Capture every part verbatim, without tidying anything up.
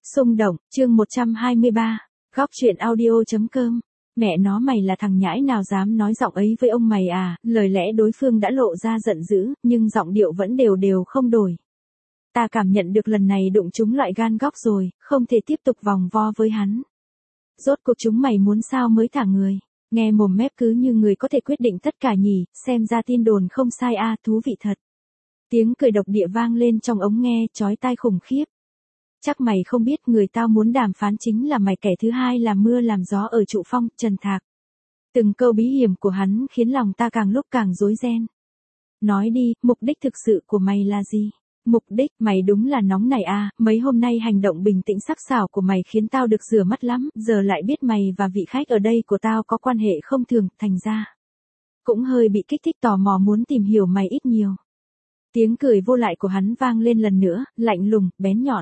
Xung động, chương một trăm hai mươi ba, góc truyện audio.com. Mẹ nó mày là thằng nhãi nào dám nói giọng ấy với ông mày à, lời lẽ đối phương đã lộ ra giận dữ, nhưng giọng điệu vẫn đều đều không đổi. Ta cảm nhận được lần này đụng trúng loại gan góc rồi, không thể tiếp tục vòng vo với hắn. Rốt cuộc chúng mày muốn sao mới thả người, nghe mồm mép cứ như người có thể quyết định tất cả nhỉ, xem ra tin đồn không sai a, à, thú vị thật. Tiếng cười độc địa vang lên trong ống nghe, chói tai khủng khiếp. Chắc mày không biết người tao muốn đàm phán chính là mày, kẻ thứ hai làm mưa làm gió ở trụ phong, Trần Thạc. Từng câu bí hiểm của hắn khiến lòng ta càng lúc càng rối ren. Nói đi, mục đích thực sự của mày là gì? Mục đích, mày đúng là nóng này à, mấy hôm nay hành động bình tĩnh sắc sảo của mày khiến tao được rửa mắt lắm, giờ lại biết mày và vị khách ở đây của tao có quan hệ không thường, thành ra cũng hơi bị kích thích tò mò muốn tìm hiểu mày ít nhiều. Tiếng cười vô lại của hắn vang lên lần nữa, lạnh lùng, bén nhọn.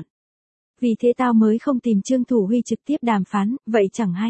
Vì thế tao mới không tìm Trương Thủ Huy trực tiếp đàm phán, vậy chẳng hay.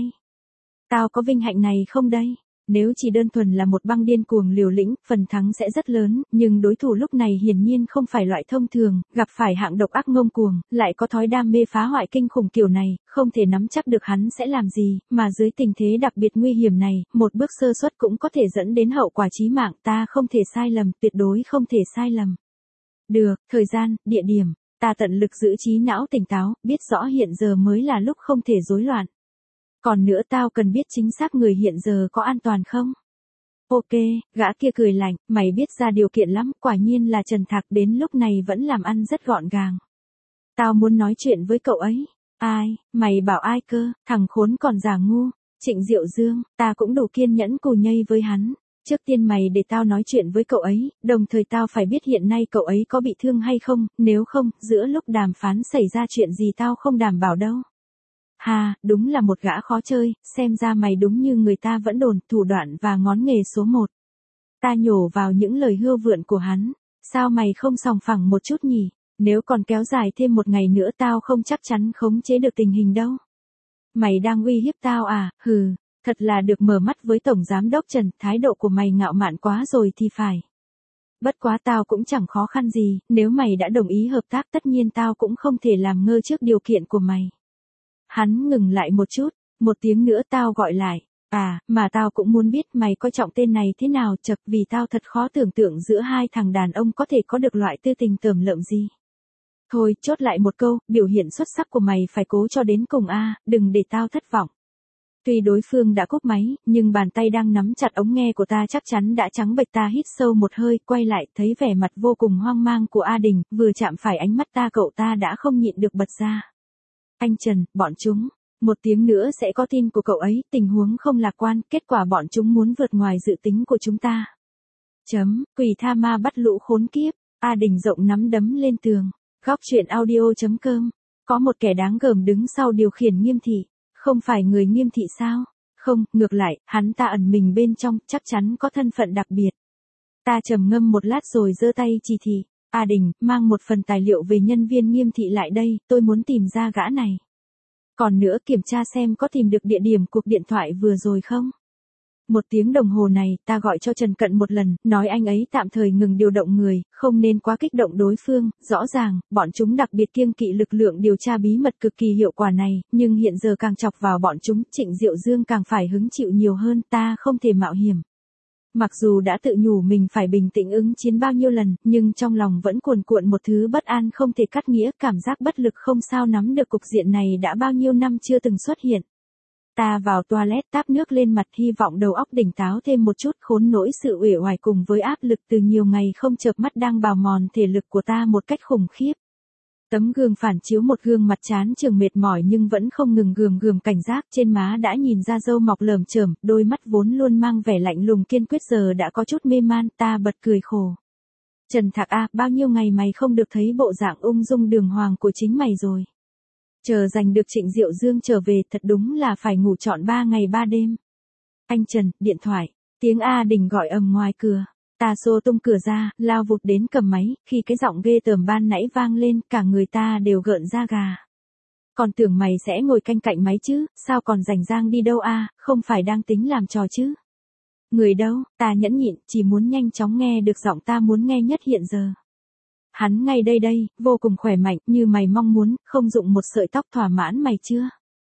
Tao có vinh hạnh này không đây? Nếu chỉ đơn thuần là một băng điên cuồng liều lĩnh, phần thắng sẽ rất lớn, nhưng đối thủ lúc này hiển nhiên không phải loại thông thường, gặp phải hạng độc ác ngông cuồng, lại có thói đam mê phá hoại kinh khủng kiểu này, không thể nắm chắc được hắn sẽ làm gì, mà dưới tình thế đặc biệt nguy hiểm này, một bước sơ suất cũng có thể dẫn đến hậu quả chí mạng, ta không thể sai lầm, tuyệt đối không thể sai lầm. Được, thời gian, địa điểm. Ta tận lực giữ trí não tỉnh táo, biết rõ hiện giờ mới là lúc không thể rối loạn. Còn nữa tao cần biết chính xác người hiện giờ có an toàn không? Ok, gã kia cười lạnh, mày biết ra điều kiện lắm, quả nhiên là Trần Thạc, đến lúc này vẫn làm ăn rất gọn gàng. Tao muốn nói chuyện với cậu ấy. Ai, mày bảo ai cơ, thằng khốn còn giả ngu. Trịnh Diệu Dương, ta cũng đủ kiên nhẫn cù nhây với hắn. Trước tiên mày để tao nói chuyện với cậu ấy, đồng thời tao phải biết hiện nay cậu ấy có bị thương hay không, nếu không, giữa lúc đàm phán xảy ra chuyện gì tao không đảm bảo đâu. Hà, đúng là một gã khó chơi, xem ra mày đúng như người ta vẫn đồn, thủ đoạn và ngón nghề số một. Ta nhổ vào những lời hươu vượn của hắn, sao mày không sòng phẳng một chút nhỉ, nếu còn kéo dài thêm một ngày nữa tao không chắc chắn khống chế được tình hình đâu. Mày đang uy hiếp tao à, hừ. Thật là được mở mắt với Tổng Giám Đốc Trần, thái độ của mày ngạo mạn quá rồi thì phải. Bất quá tao cũng chẳng khó khăn gì, nếu mày đã đồng ý hợp tác tất nhiên tao cũng không thể làm ngơ trước điều kiện của mày. Hắn ngừng lại một chút, một tiếng nữa tao gọi lại, à, mà tao cũng muốn biết mày coi trọng tên này thế nào, chật, vì tao thật khó tưởng tượng giữa hai thằng đàn ông có thể có được loại tư tình tởm lợm gì. Thôi, chốt lại một câu, biểu hiện xuất sắc của mày phải cố cho đến cùng a, đừng để tao thất vọng. Tuy đối phương đã cúp máy, nhưng bàn tay đang nắm chặt ống nghe của ta chắc chắn đã trắng bệch. Ta hít sâu một hơi, quay lại, thấy vẻ mặt vô cùng hoang mang của A Đình, vừa chạm phải ánh mắt ta cậu ta đã không nhịn được bật ra. Anh Trần, bọn chúng, một tiếng nữa sẽ có tin của cậu ấy, tình huống không lạc quan, kết quả bọn chúng muốn vượt ngoài dự tính của chúng ta. Chấm, quỷ tha ma bắt lũ khốn kiếp, A Đình rộng nắm đấm lên tường, góc truyện audio.com, có một kẻ đáng gờm đứng sau điều khiển Nghiêm Thị. Không phải người Nghiêm Thị sao? Không, ngược lại, hắn ta ẩn mình bên trong, chắc chắn có thân phận đặc biệt. Ta trầm ngâm một lát rồi giơ tay chỉ thị, A Đình, mang một phần tài liệu về nhân viên Nghiêm Thị lại đây, tôi muốn tìm ra gã này. Còn nữa kiểm tra xem có tìm được địa điểm cuộc điện thoại vừa rồi không? Một tiếng đồng hồ này, ta gọi cho Trần Cận một lần, nói anh ấy tạm thời ngừng điều động người, không nên quá kích động đối phương, rõ ràng, bọn chúng đặc biệt kiêng kỵ lực lượng điều tra bí mật cực kỳ hiệu quả này, nhưng hiện giờ càng chọc vào bọn chúng, Trịnh Diệu Dương càng phải hứng chịu nhiều hơn, ta không thể mạo hiểm. Mặc dù đã tự nhủ mình phải bình tĩnh ứng chiến bao nhiêu lần, nhưng trong lòng vẫn cuồn cuộn một thứ bất an không thể cắt nghĩa, cảm giác bất lực không sao nắm được cục diện này đã bao nhiêu năm chưa từng xuất hiện. Ta vào toilet táp nước lên mặt, hy vọng đầu óc tỉnh táo thêm một chút, khốn nỗi sự uể oải cùng với áp lực từ nhiều ngày không chợp mắt đang bào mòn thể lực của ta một cách khủng khiếp. Tấm gương phản chiếu một gương mặt chán chường mệt mỏi nhưng vẫn không ngừng gườm gườm cảnh giác, trên má đã nhìn ra râu mọc lởm chởm, đôi mắt vốn luôn mang vẻ lạnh lùng kiên quyết giờ đã có chút mê man, ta bật cười khổ. Trần Thạc a, bao nhiêu ngày mày không được thấy bộ dạng ung dung đường hoàng của chính mày rồi. Chờ giành được Trịnh Diệu Dương trở về thật đúng là phải ngủ trọn ba ngày ba đêm. Anh Trần, điện thoại, tiếng A Đình gọi ầm ngoài cửa. Ta xô tung cửa ra, lao vụt đến cầm máy, khi cái giọng ghê tởm ban nãy vang lên, cả người ta đều gợn da gà. Còn tưởng mày sẽ ngồi canh cạnh máy chứ, sao còn rảnh rang đi đâu a, không phải đang tính làm trò chứ. Người đâu, ta nhẫn nhịn, chỉ muốn nhanh chóng nghe được giọng ta muốn nghe nhất hiện giờ. Hắn ngay đây đây, vô cùng khỏe mạnh, như mày mong muốn, không dụng một sợi tóc thỏa mãn mày chưa?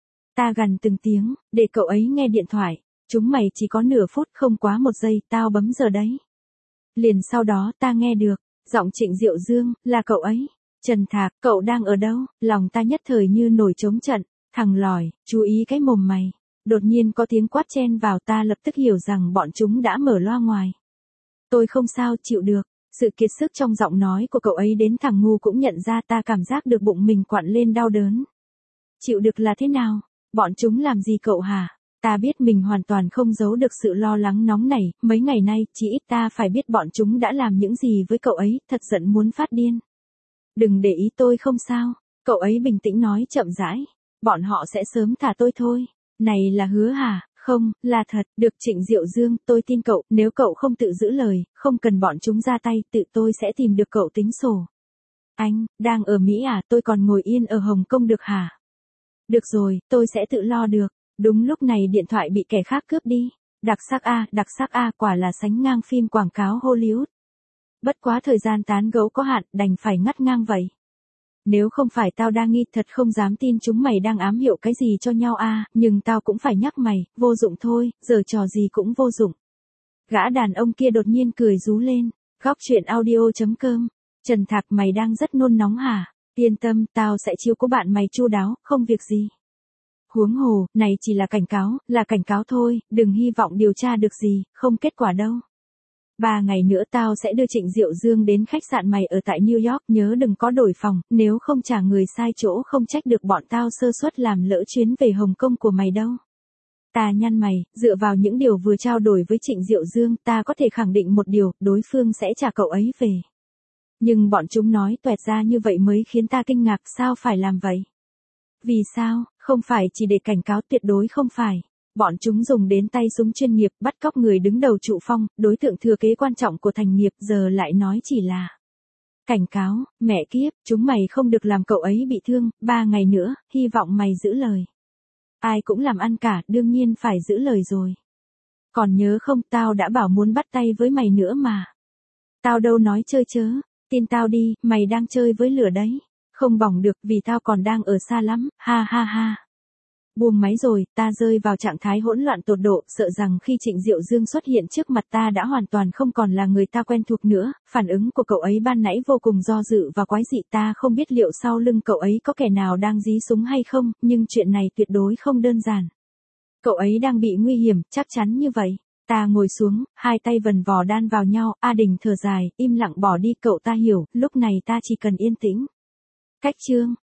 Ta gằn từng tiếng, để cậu ấy nghe điện thoại. Chúng mày chỉ có nửa phút, không quá một giây, tao bấm giờ đấy. Liền sau đó ta nghe được, giọng Trịnh Diệu Dương, là cậu ấy. Trần Thạc, cậu đang ở đâu? Lòng ta nhất thời như nổi trống trận. Thằng lòi, chú ý cái mồm mày. Đột nhiên có tiếng quát chen vào, ta lập tức hiểu rằng bọn chúng đã mở loa ngoài. Tôi không sao chịu được. Sự kiệt sức trong giọng nói của cậu ấy đến thằng ngu cũng nhận ra, ta cảm giác được bụng mình quặn lên đau đớn. Chịu được là thế nào? Bọn chúng làm gì cậu hả? Ta biết mình hoàn toàn không giấu được sự lo lắng nóng này, mấy ngày nay, chỉ ít ta phải biết bọn chúng đã làm những gì với cậu ấy, thật giận muốn phát điên. Đừng để ý, tôi không sao. Cậu ấy bình tĩnh nói chậm rãi. Bọn họ sẽ sớm thả tôi thôi. Này là hứa hả? Không, là thật. Được Trịnh Diệu Dương, tôi tin cậu, nếu cậu không tự giữ lời, không cần bọn chúng ra tay, tự tôi sẽ tìm được cậu tính sổ. Anh, đang ở Mỹ à, tôi còn ngồi yên ở Hồng Kông được hả? Được rồi, tôi sẽ tự lo được. Đúng lúc này điện thoại bị kẻ khác cướp đi. Đặc sắc A, đặc sắc A, quả là sánh ngang phim quảng cáo Hollywood. Bất quá thời gian tán gẫu có hạn, đành phải ngắt ngang vậy. Nếu không phải tao đang nghi, thật không dám tin chúng mày đang ám hiệu cái gì cho nhau a, nhưng tao cũng phải nhắc mày, vô dụng thôi, giờ trò gì cũng vô dụng. Gã đàn ông kia đột nhiên cười rú lên. Góc truyện audio chấm com. Trần Thạc, mày đang rất nôn nóng hả? Yên tâm, tao sẽ chiếu cố bạn mày chu đáo, không việc gì. Huống hồ, này chỉ là cảnh cáo, là cảnh cáo thôi, đừng hy vọng điều tra được gì, không kết quả đâu. Ba ngày nữa tao sẽ đưa Trịnh Diệu Dương đến khách sạn mày ở tại New York, nhớ đừng có đổi phòng, nếu không trả người sai chỗ không trách được bọn tao sơ suất làm lỡ chuyến về Hồng Kông của mày đâu. Ta nhăn mày, dựa vào những điều vừa trao đổi với Trịnh Diệu Dương, ta có thể khẳng định một điều, đối phương sẽ trả cậu ấy về. Nhưng bọn chúng nói toẹt ra như vậy mới khiến ta kinh ngạc, sao phải làm vậy? Vì sao? Không phải chỉ để cảnh cáo, tuyệt đối không phải. Bọn chúng dùng đến tay súng chuyên nghiệp, bắt cóc người đứng đầu trụ phong, đối tượng thừa kế quan trọng của thành nghiệp, giờ lại nói chỉ là cảnh cáo. Mẹ kiếp, chúng mày không được làm cậu ấy bị thương, ba ngày nữa, hy vọng mày giữ lời. Ai cũng làm ăn cả, đương nhiên phải giữ lời rồi. Còn nhớ không, tao đã bảo muốn bắt tay với mày nữa mà. Tao đâu nói chơi chớ, tin tao đi, mày đang chơi với lửa đấy. Không bỏng được vì tao còn đang ở xa lắm, ha ha ha. Buông máy rồi, ta rơi vào trạng thái hỗn loạn tột độ, sợ rằng khi Trịnh Diệu Dương xuất hiện trước mặt ta đã hoàn toàn không còn là người ta quen thuộc nữa. Phản ứng của cậu ấy ban nãy vô cùng do dự và quái dị, ta không biết liệu sau lưng cậu ấy có kẻ nào đang dí súng hay không, nhưng chuyện này tuyệt đối không đơn giản. Cậu ấy đang bị nguy hiểm, chắc chắn như vậy. Ta ngồi xuống, hai tay vần vò đan vào nhau, A Đình thở dài, im lặng bỏ đi, cậu ta hiểu, lúc này ta chỉ cần yên tĩnh. Cách chương